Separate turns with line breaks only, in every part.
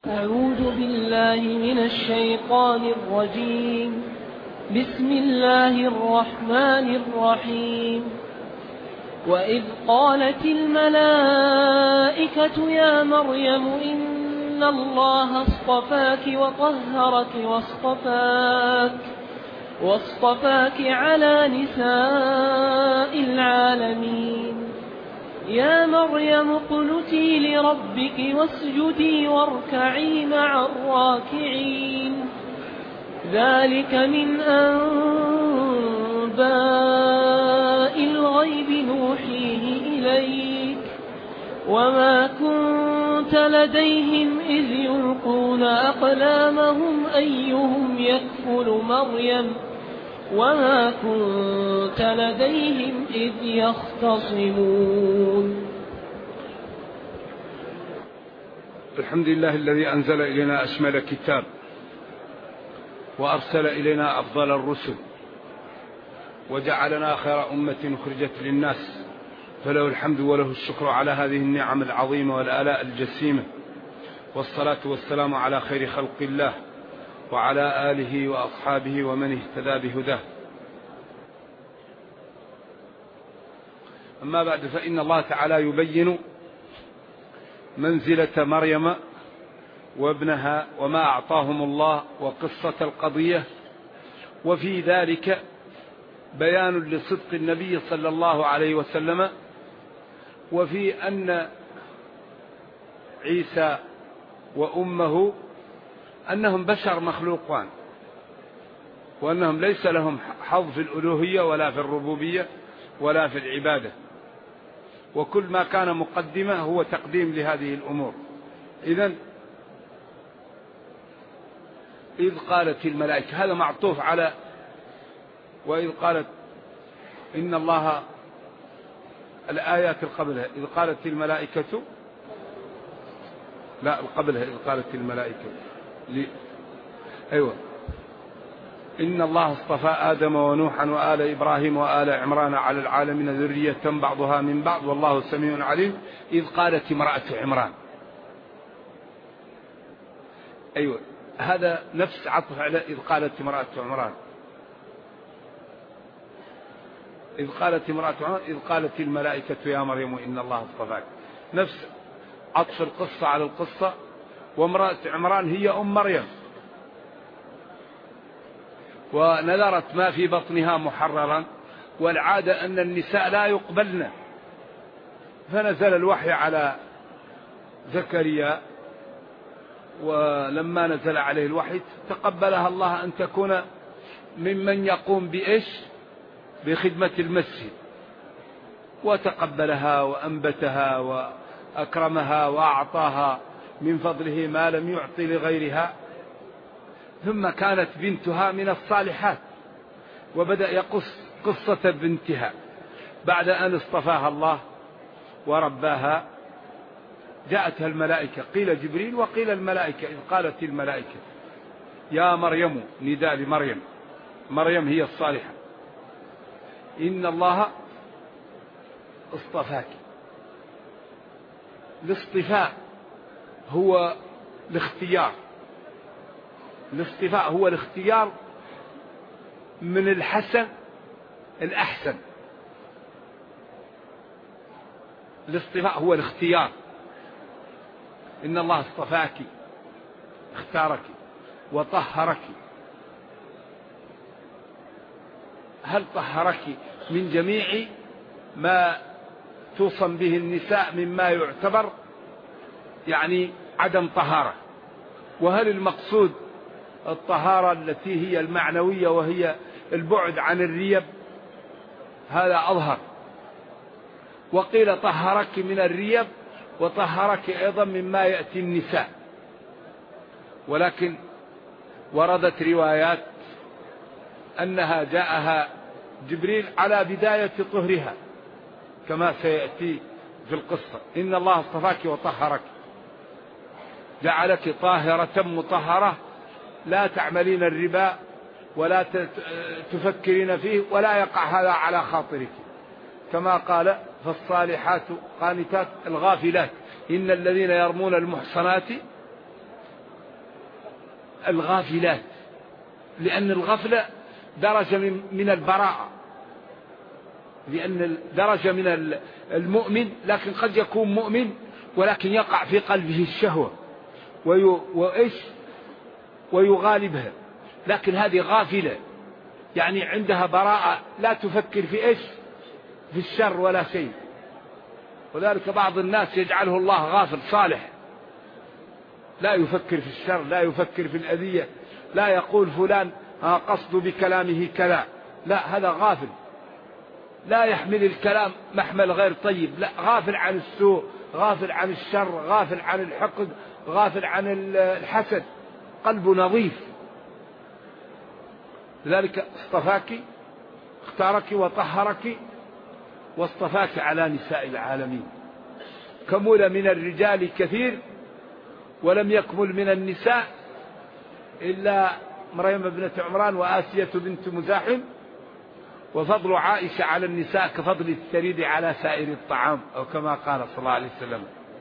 أعوذ بالله من الشيطان الرجيم. بسم الله الرحمن الرحيم. وإذ قالت الملائكة يا مريم إن الله اصطفاك وطهرك واصطفاك على نساء العالمين. يا مريم اقنتي لربك واسجدي واركعي مع الراكعين. ذلك من أنباء الغيب نوحيه إليك وما كنت لديهم إذ يلقون أقلامهم أيهم يكفل مريم وما كنت لديهم إذ يختصمون.
الحمد لله الذي أنزل إلينا أشمل كتاب وأرسل إلينا أفضل الرسل وجعلنا خير أمة أخرجت للناس، فله الحمد وله الشكر على هذه النعم العظيمة والآلاء الجسيمة، والصلاة والسلام على خير خلق الله وعلى آله وأصحابه ومن اهتدى بهداه. أما بعد، فإن الله تعالى يبين منزلة مريم وابنها وما أعطاهم الله وقصة القضية، وفي ذلك بيان لصدق النبي صلى الله عليه وسلم، وفي أن عيسى وأمه أنهم بشر مخلوقان، وأنهم ليس لهم حظ في الألوهية ولا في الربوبية ولا في العبادة، وكل ما كان مقدمة هو تقديم لهذه الأمور. إذ قالت الملائكة، هذا معطوف على وإذ قالت إن الله، الآيات قبلها إذ قالت الملائكة، لا قبلها إذ قالت الملائكة أيوة، إن الله اصطفى آدم ونوحا وآل إبراهيم وآل عمران على العالمين ذرية بعضها من بعض والله سميع عليم. إذ قالت امرأة عمران، أيوة، هذا نفس عطف على إذ قالت امرأة عمران. إذ قالت امرأة عمران إذ قالت الملائكة يا مريم إن الله اصطفاك، نفس عطف القصة على القصة. وامرأة عمران هي أم مريم، ونذرت ما في بطنها محررا، والعادة أن النساء لا يقبلن، فنزل الوحي على زكريا، ولما نزل عليه الوحي تقبلها الله أن تكون ممن يقوم بخدمة المسجد، وتقبلها وأنبتها وأكرمها وأعطاها من فضله ما لم يعطي لغيرها. ثم كانت بنتها من الصالحات، وبدأ يقص قصة بنتها بعد أن اصطفاها الله ورباها. جاءتها الملائكة، قيل جبريل وقيل الملائكة. إذ قالت الملائكة يا مريم، نداء لمريم، مريم هي الصالحة، إن الله اصطفاك. الاصطفاء هو الاختيار، الاصطفاء هو الاختيار من الحسن الأحسن. الاصطفاء هو الاختيار. إن الله اصطفاك، اختارك وطهرك. هل طهرك من جميع ما توصم به النساء مما يعتبر يعني عدم طهارة؟ وهل المقصود الطهارة التي هي المعنوية وهي البعد عن الريب؟ هذا أظهر. وقيل طهرك من الريب وطهرك أيضا مما يأتي النساء، ولكن وردت روايات أنها جاءها جبريل على بداية طهرها كما سيأتي في القصة. إن الله اصطفاك وطهرك، جعلك طاهرة مطهرة، لا تعملين الربا ولا تفكرين فيه ولا يقع هذا على خاطرك، كما قال فالصالحات قانتات الغافلات إن الذين يرمون المحصنات الغافلات، لأن الغفلة درجة من البراءة، لأن درجة من المؤمن، لكن قد يكون مؤمن ولكن يقع في قلبه الشهوة ويغالبها، لكن هذه غافلة، يعني عندها براءة، لا تفكر في في الشر ولا شيء. وذلك بعض الناس يجعله الله غافل صالح، لا يفكر في الشر، لا يفكر في الأذية، لا يقول فلان قصد بكلامه كذا، لا، هذا غافل، لا يحمل الكلام محمل غير طيب، لا، غافل عن السوء، غافل عن الشر، غافل عن الحقد، غافل عن الحسد، قلبه نظيف. لذلك اصطفاك، اختارك وطهرك واصطفاك على نساء العالمين. كمل من الرجال كثير ولم يكمل من النساء إلا مريم بنت عمران وآسية بنت مزاحم، وفضل عائشة على النساء كفضل الثريد على سائر الطعام، أو كما قال صلى الله عليه وسلم.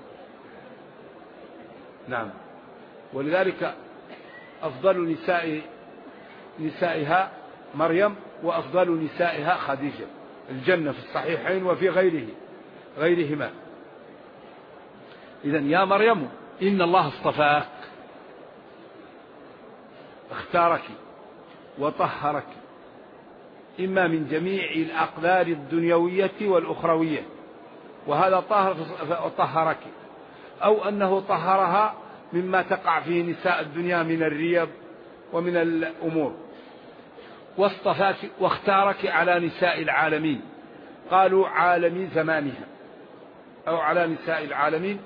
نعم. ولذلك أفضل نسائها مريم، وأفضل نسائها خديجة، الجنة في الصحيحين وفي غيرهما. إذن يا مريم إن الله اصطفاك، اختارك وطهرك، إما من جميع الأقدار الدنيوية والأخروية، وهذا طهرك، أو أنه طهرها مما تقع فيه نساء الدنيا من الريب ومن الأمور. واصطفاك واختارك على نساء العالمين، قالوا عالمي زمانها أو على نساء العالمين.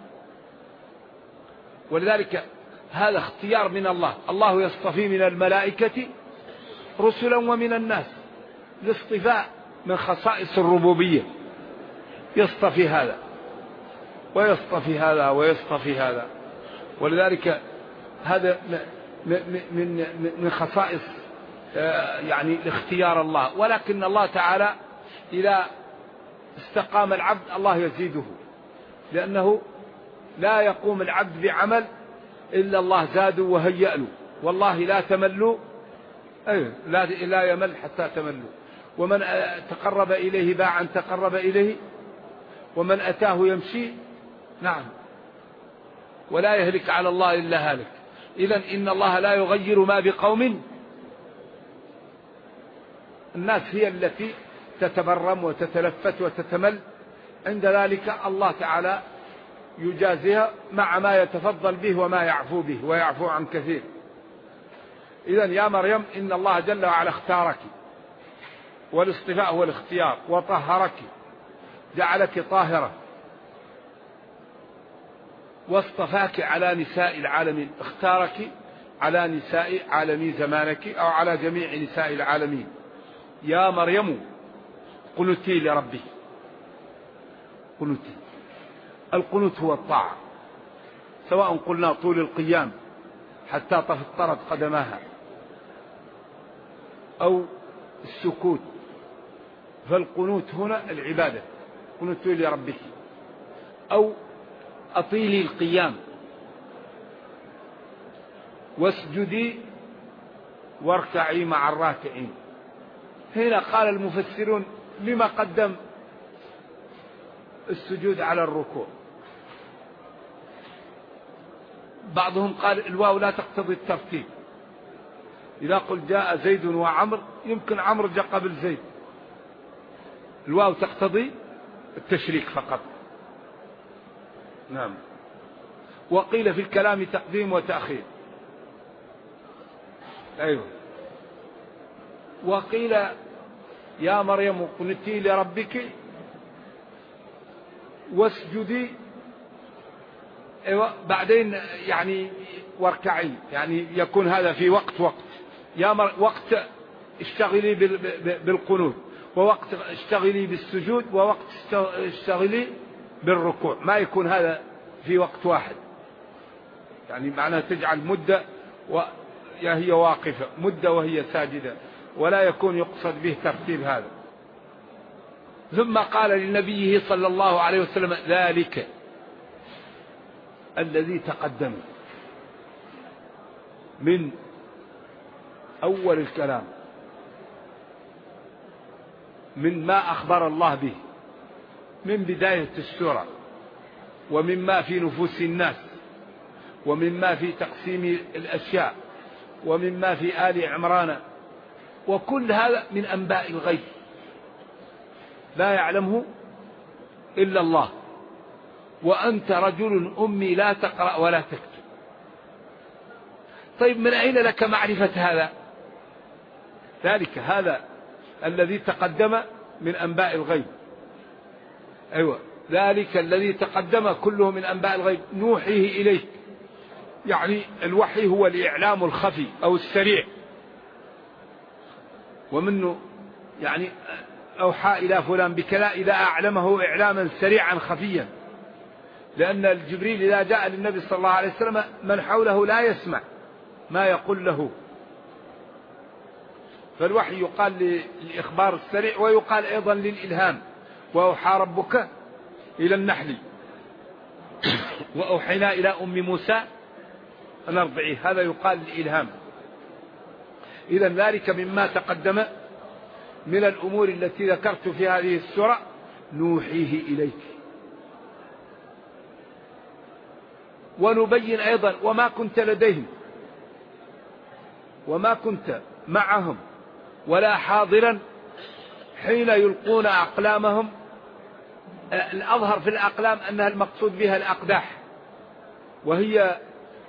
ولذلك هذا اختيار من الله، الله يصطفي من الملائكة رسلا ومن الناس، الاصطفاء من خصائص الربوبية، يصطفي هذا ويصطفي هذا ويصطفي هذا. ولذلك هذا من خصائص يعني اختيار الله. ولكن الله تعالى إذا استقام العبد الله يزيده، لأنه لا يقوم العبد بعمل إلا الله زاده وهيأ له. والله لا تملوا، لا يمل حتى تملوا. ومن تقرب إليه باعا تقرب إليه، ومن أتاه يمشي. نعم. ولا يهلك على الله إلا هالك. إذن إن الله لا يغير ما بقوم، الناس هي التي تتبرم وتتلفت وتتمل، عند ذلك الله تعالى يجازيها مع ما يتفضل به وما يعفو به، ويعفو عن كثير. إذن يا مريم إن الله جل وعلا اختارك، والاصطفاء هو الاختيار، وطهرك جعلك طاهرة، واصطفاك على نساء العالمين، اختارك على نساء عالمي زمانك أو على جميع نساء العالمين. يا مريم قنتي لربك. قنتي، القنوت هو الطاعة، سواء قلنا طول القيام حتى تفطرت قدماها، أو السكوت، فالقنوت هنا العبادة، قنتي لربك، أو أطيلي القيام، واسجدي واركعي مع الراكعين. هنا قال المفسرون لما قدم السجود على الركوع؟ بعضهم قال الواو لا تقتضي الترتيب، إذا قل جاء زيد وعمر يمكن عمر جاء قبل زيد، الواو تقتضي التشريك فقط. نعم. وقيل في الكلام تقديم وتأخير. أيوه. وقيل يا مريم قنتي لربك واسجدي، أيوة، بعدين يعني واركعي، يعني يكون هذا في وقت يا وقت اشتغلي بالقنوت، ووقت اشتغلي بالسجود، ووقت اشتغلي بالركوع، ما يكون هذا في وقت واحد. يعني معناه تجعل مدة وهي واقفة، مدة وهي ساجدة، ولا يكون يقصد به ترتيب هذا. ثم قال لنبيه صلى الله عليه وسلم ذلك الذي تقدم. من أول الكلام من ما أخبر الله به من بداية السورة، ومما في نفوس الناس، ومما في تقسيم الأشياء، ومما في آل عمران، وكل هذا من أنباء الغيب لا يعلمه إلا الله، وأنت رجل أمي لا تقرأ ولا تكتب. طيب من أين لك معرفة هذا؟ ذلك هذا الذي تقدم من أنباء الغيب. أيوة، ذلك الذي تقدم كله من أنباء الغيب نوحيه إليك. يعني الوحي هو الإعلام الخفي أو السريع، ومنه يعني أوحى إلى فلان بكذا إذا أعلمه إعلاما سريعا خفيا، لأن الجبريل إذا جاء للنبي صلى الله عليه وسلم من حوله لا يسمع ما يقول له، فالوحي يقال للإخبار السريع، ويقال أيضا للإلهام. وأوحى ربك إلى النحل وأوحينا إلى أم موسى أن أرضعيه، هذا يقال للإلهام. إذن ذلك مما تقدم من الأمور التي ذكرت في هذه السورة نوحيه إليك. ونبين أيضا وما كنت لديهم وما كنت معهم ولا حاضرا حين يلقون أقلامهم. الأظهر في الأقلام أنها المقصود بها الأقداح، وهي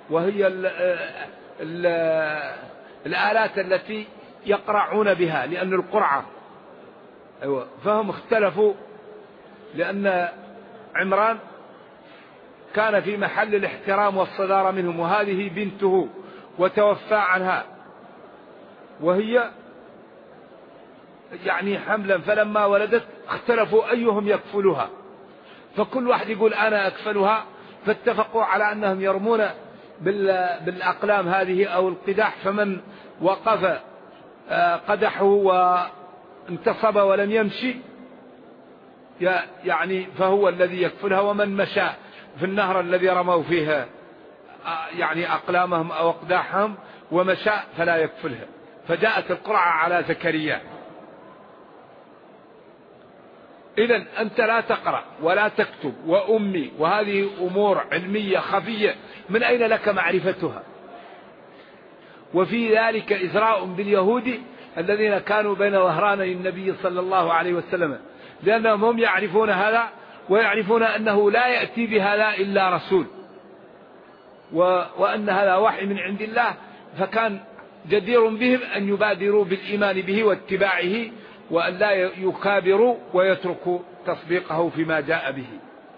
الآلات التي يقرعون بها، لأن القرعة. أيوة، فهم اختلفوا، لأن عمران كان في محل الاحترام والصدارة منهم، وهذه بنته وتوفى عنها وهي يعني حملا، فلما ولدت اختلفوا أيهم يكفلها، فكل واحد يقول أنا أكفلها، فاتفقوا على أنهم يرمون بالأقلام هذه أو القداح، فمن وقف قدحه وانتصب ولم يمشي يعني فهو الذي يكفلها، ومن مشى في النهر الذي رموا فيه يعني أقلامهم أو أقداحهم ومشى فلا يكفلها. فجاءت القرعة على زكريا. إذن أنت لا تقرأ ولا تكتب وأمي، وهذه أمور علمية خفية من أين لك معرفتها؟ وفي ذلك إزراء باليهود الذين كانوا بين ظهراني النبي صلى الله عليه وسلم، لأنهم هم يعرفون هذا، ويعرفون أنه لا يأتي بهذا إلا رسول، وأن هذا وحي من عند الله، فكان جدير بهم أن يبادروا بالإيمان به واتباعه، وأن لا يكابروا ويتركوا تصديقه فيما جاء به.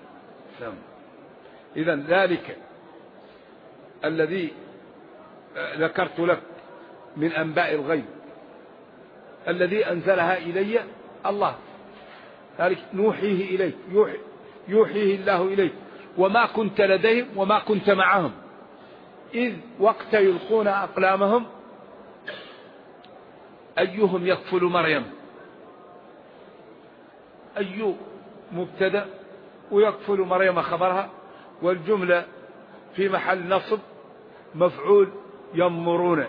إذن ذلك الذي ذكرت لك من أنباء الغيب الذي أنزلها إلي الله، ذلك نوحيه إليك، يوحيه الله إليك. وما كنت لديهم وما كنت معهم إذ وقت يلقون أقلامهم أيهم يكفل مريم. أي مبتدأ ويكفل مريم خبرها، والجملة في محل نصب مفعول يمرون.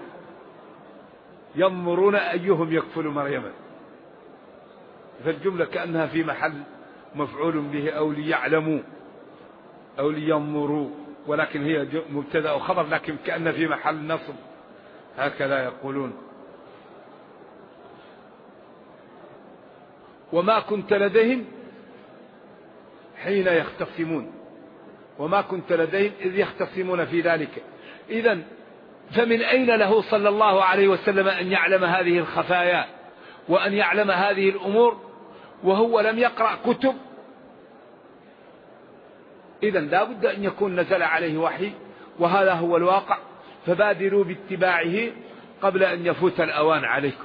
يمرون أيهم يكفل مريم، فالجملة كأنها في محل مفعول به، أو ليعلموا أو ليمروا، ولكن هي مبتدأ وخبر، لكن كأن في محل نصب، هكذا يقولون. وما كنت لديهم حين يختصمون، وما كنت لديهم إذ يختصمون في ذلك. إذن فمن أين له صلى الله عليه وسلم أن يعلم هذه الخفايا وأن يعلم هذه الأمور وهو لم يقرأ كتب؟ إذن لا بد أن يكون نزل عليه وحي، وهذا هو الواقع، فبادروا باتباعه قبل أن يفوت الأوان عليكم.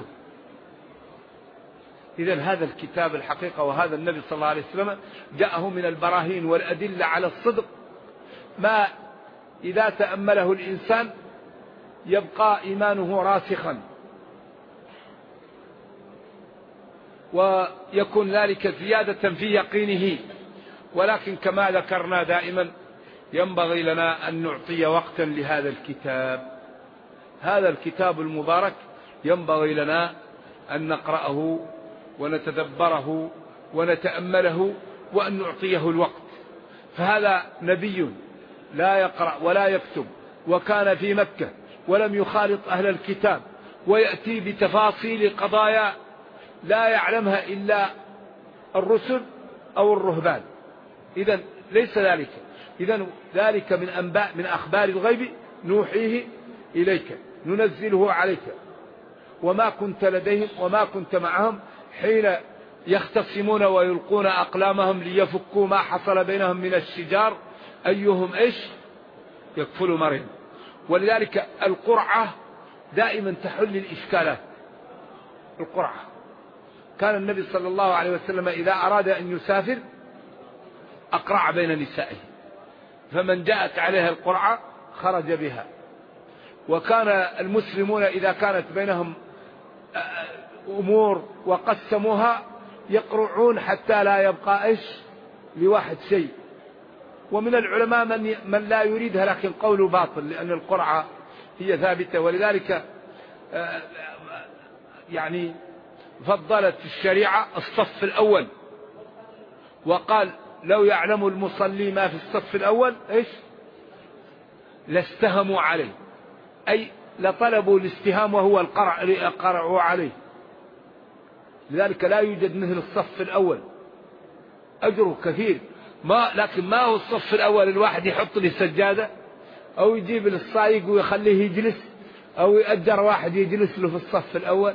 إذن هذا الكتاب الحقيقة، وهذا النبي صلى الله عليه وسلم جاءه من البراهين والأدلة على الصدق ما إذا تأمله الإنسان يبقى إيمانه راسخا، ويكون ذلك زيادة في يقينه. ولكن كما ذكرنا دائما ينبغي لنا أن نعطي وقتا لهذا الكتاب، هذا الكتاب المبارك ينبغي لنا أن نقرأه ونتدبره ونتأمله وأن نعطيه الوقت. فهذا نبي لا يقرأ ولا يكتب، وكان في مكة ولم يخالط أهل الكتاب، ويأتي بتفاصيل قضايا لا يعلمها إلا الرسل أو الرهبان. إذن ليس ذلك، إذن ذلك من أنباء من أخبار الغيب نوحيه إليك ننزله عليك وما كنت لديهم وما كنت معهم حين يختصمون ويلقون أقلامهم ليفكوا ما حصل بينهم من الشجار أيهم يكفل مريم. ولذلك القرعة دائما تحل الإشكالات. القرعة كان النبي صلى الله عليه وسلم إذا أراد أن يسافر أقرع بين نسائه، فمن جاءت عليها القرعة خرج بها. وكان المسلمون إذا كانت بينهم أمور وقسموها يقرعون حتى لا يبقى لواحد شيء. ومن العلماء من لا يريدها، لكن قوله باطل، لأن القرعة هي ثابتة. ولذلك يعني فضلت الشريعة الصف الأول، وقال لو يعلم المصلي ما في الصف الأول لاستهموا عليه، أي لطلبوا الاستهام وهو القرع عليه. لذلك لا يوجد مثل الصف الأول، أجره كثير. لكن ما هو الصف الأول الواحد يحط له سجادة أو يجيب الصايق ويخليه يجلس أو يأجر واحد يجلس له في الصف الأول.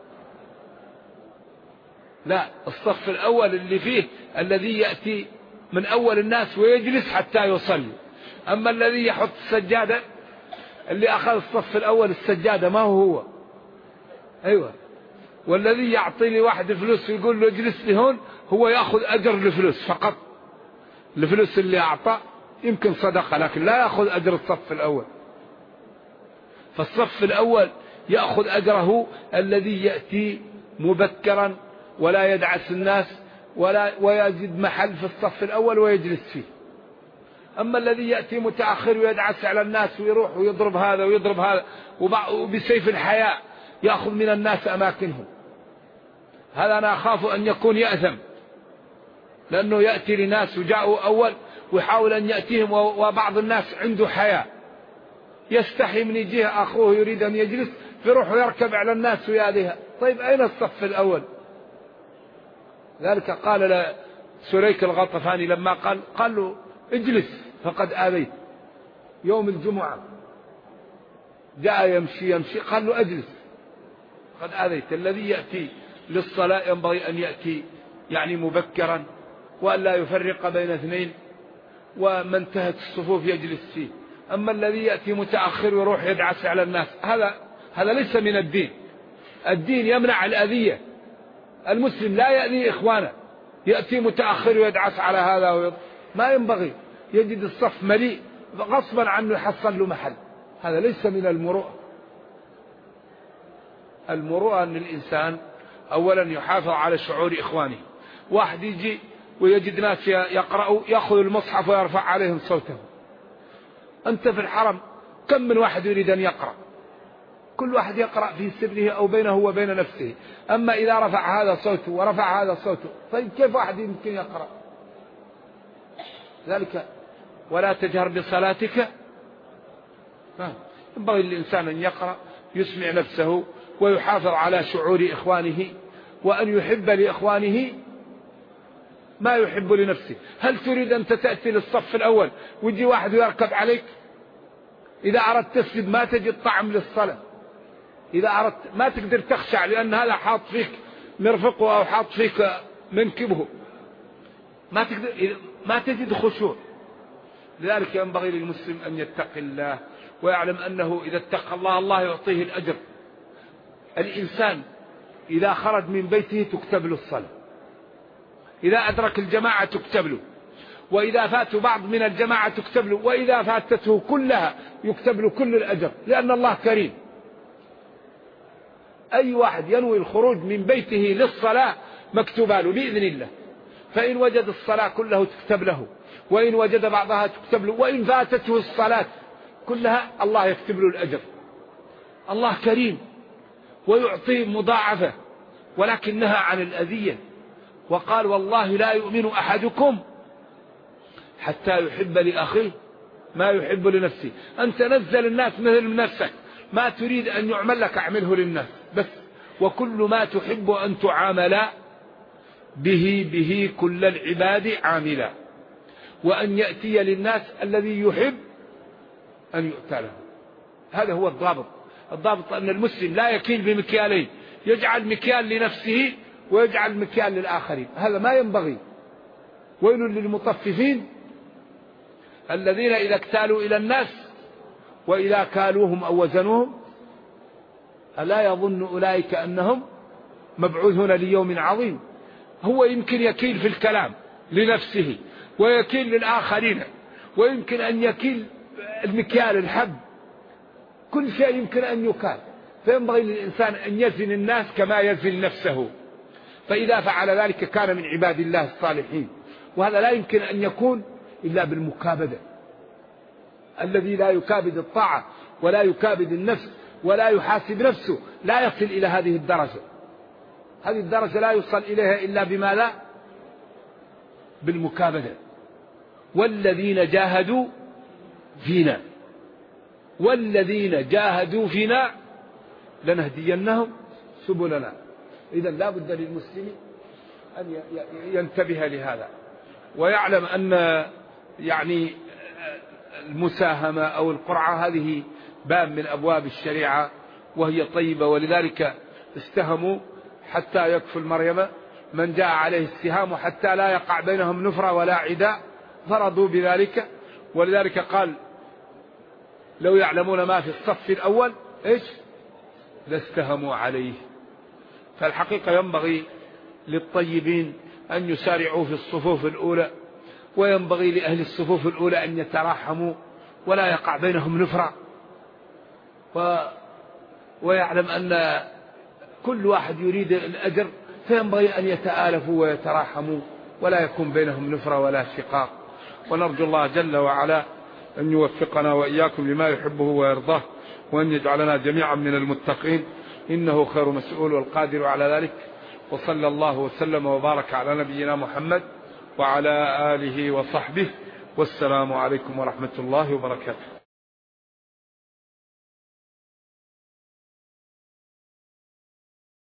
لا، الصف الأول اللي فيه الذي يأتي من أول الناس ويجلس حتى يصلي. أما الذي يحط السجادة اللي أخذ الصف الأول السجادة ما هو. أيوة. والذي يعطي لي واحد فلوس ويقول له اجلس لي هون هو يأخذ أجر الفلوس فقط. الفلوس اللي أعطى يمكن صدقة، لكن لا يأخذ أجر الصف الأول. فالصف الأول يأخذ أجره الذي يأتي مبكرا ولا يدعس الناس ويجد محل في الصف الأول ويجلس فيه. أما الذي يأتي متأخر ويدعس على الناس ويروح ويضرب هذا ويضرب هذا وبسيف الحياء يأخذ من الناس أماكنهم، هذا أنا أخاف أن يكون يأثم، لأنه يأتي لناس وجاءوا أول ويحاول أن يأتيهم، وبعض الناس عنده حياء يستحي من يجيه أخوه يريد أن يجلس فيروح ويركب على الناس وياديها. طيب أين الصف الأول؟ ذلك قال لسريك الغطفاني لما قال له اجلس فقد آذيت. يوم الجمعة جاء يمشي قال له اجلس قد آذيت. الذي يأتي للصلاة ينبغي أن يأتي يعني مبكرا، وأن لا يفرق بين اثنين، ومن انتهت الصفوف يجلس فيه. أما الذي يأتي متأخر ويروح يدعس على الناس هذا ليس من الدين. الدين يمنع الأذية. المسلم لا يأذي إخوانه، يأتي متأخر ويدعس على هذا ما ينبغي. يجد الصف مليء غصبا عنه يحصل له محل، هذا ليس من المروءة. المروءة أن الإنسان أولا يحافظ على شعور إخوانه. واحد يجي ويجد ناس يقرأوا يأخذ المصحف ويرفع عليهم صوته. أنت في الحرم كم من واحد يريد أن يقرأ؟ كل واحد يقرأ في سره أو بينه وبين نفسه. أما إذا رفع هذا صوته ورفع هذا صوته، طيب كيف واحد يمكن يقرأ؟ ذلك ولا تجهر بصلاتك. ينبغي للإنسان أن يقرأ يسمع نفسه ويحافظ على شعور إخوانه، وأن يحب لإخوانه ما يحب لنفسه. هل تريد أن تأتي للصف الأول ويجي واحد ويركب عليك؟ إذا أردت تسجد ما تجد طعم للصلاة، إذا أردت ما تقدر تخشع لأن هذا حاط فيك مرفقه أو حاط فيك منكبه، ما تقدر، ما تجد خشوع. لذلك ينبغي للمسلم أن يتقي الله ويعلم أنه إذا اتقى الله الله يعطيه الأجر. الإنسان إذا خرج من بيته تكتب له الصلاة، إذا أدرك الجماعة تكتب له، وإذا فات بعض من الجماعة تكتب له، وإذا فاتته كلها يكتب له كل الأجر، لأن الله كريم. أي واحد ينوي الخروج من بيته للصلاة مكتوبة له بإذن الله، فإن وجد الصلاة كله تكتب له، وإن وجد بعضها تكتب له، وإن فاتته الصلاة كلها الله يكتب له الأجر. الله كريم ويعطي مضاعفة، ولكن نهى عن الأذية وقال والله لا يؤمن أحدكم حتى يحب لأخيه ما يحب لنفسه. أنت نزل الناس مثل نفسك، ما تريد أن يعمل لك أعمله للناس بس، وكل ما تحب أن تعامل به كل العباد عاملا، وأن يأتي للناس الذي يحب أن يؤتى له. هذا هو الضابط. الضابط أن المسلم لا يكيل بمكيالين، يجعل مكيال لنفسه ويجعل مكيال للآخرين، هذا ما ينبغي. ويل للمطففين الذين إذا اكتالوا إلى الناس وإذا كالوهم أو وزنوهم ألا يظن أولئك أنهم مبعوثون ليوم عظيم. هو يمكن يكيل في الكلام لنفسه ويكيل للآخرين، ويمكن أن يكيل المكيال الحب، كل شيء يمكن أن يكال، فينبغي للإنسان أن يزن الناس كما يزن نفسه، فإذا فعل ذلك كان من عباد الله الصالحين. وهذا لا يمكن أن يكون إلا بالمكابدة. الذي لا يكابد الطاعة ولا يكابد النفس ولا يحاسب نفسه لا يصل إلى هذه الدرجة. هذه الدرجة لا يوصل إليها إلا بما لا بالمكابدة. والذين جاهدوا فينا لنهدينهم سبلنا. إذا لا بد للمسلم أن ينتبه لهذا ويعلم أن يعني المساهمة أو القرعة هذه باب من أبواب الشريعة وهي طيبة، ولذلك استهموا حتى يكفل مريم من جاء عليه السهام حتى لا يقع بينهم نفرة ولا عداء، فرضوا بذلك. ولذلك قال لو يعلمون ما في الصف الأول لاستهموا عليه. فالحقيقة ينبغي للطيبين أن يسارعوا في الصفوف الأولى، وينبغي لأهل الصفوف الأولى أن يتراحموا ولا يقع بينهم نفرة، ويعلم أن كل واحد يريد الأجر، فينبغي أن يتآلفوا ويتراحموا ولا يكون بينهم نفرة ولا شقاق. ونرجو الله جل وعلا أن يوفقنا وإياكم لما يحبه ويرضاه، وأن يجعلنا جميعا من المتقين، إنه خير مسؤول والقادر على ذلك. وصلى الله وسلم وبارك على نبينا محمد وعلى آله وصحبه، والسلام عليكم ورحمة الله وبركاته.